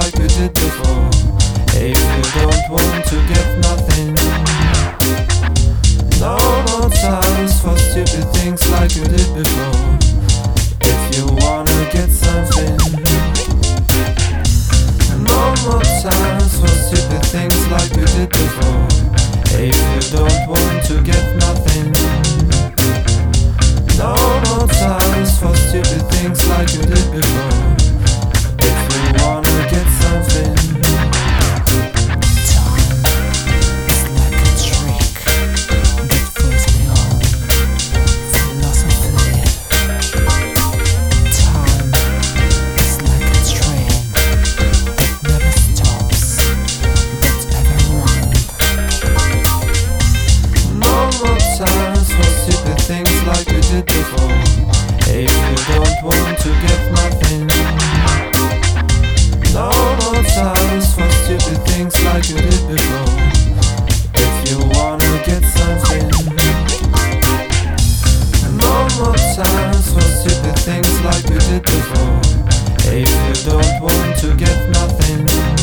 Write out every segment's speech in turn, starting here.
like we did before. If you don't want to get nothing, no more times for stupid things like we did before. If you wanna get something, no more times for stupid things like we did before. If you don't want to get nothing, no more times for stupid things like we did before. If you wanna get something, things like we did before. If you don't want to get nothing, no more times for stupid things like we did before. If you wanna get something, no more times for stupid things like we did before. If you don't want to get nothing,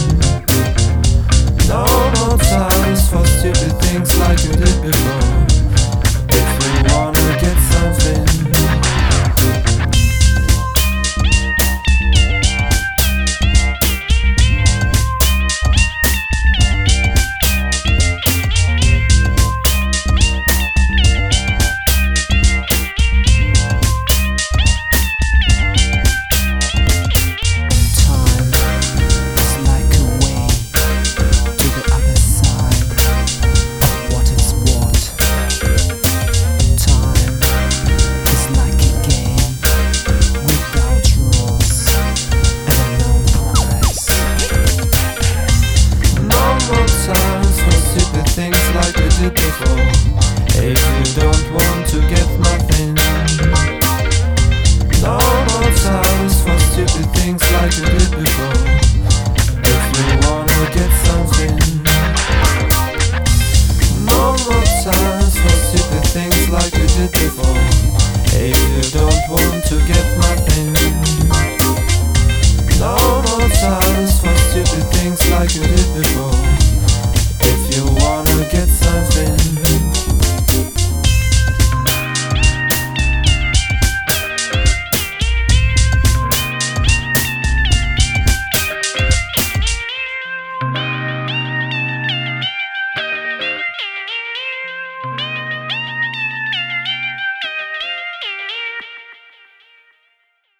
no more times for stupid things like we did before. If you wanna get something, things like we did before. If you don't want to get nothing, no more times for stupid things like we did before. If you wanna get something, no more times for stupid things like we did before. If you don't want to get nothing, no more times for stupid things like we did before. If you want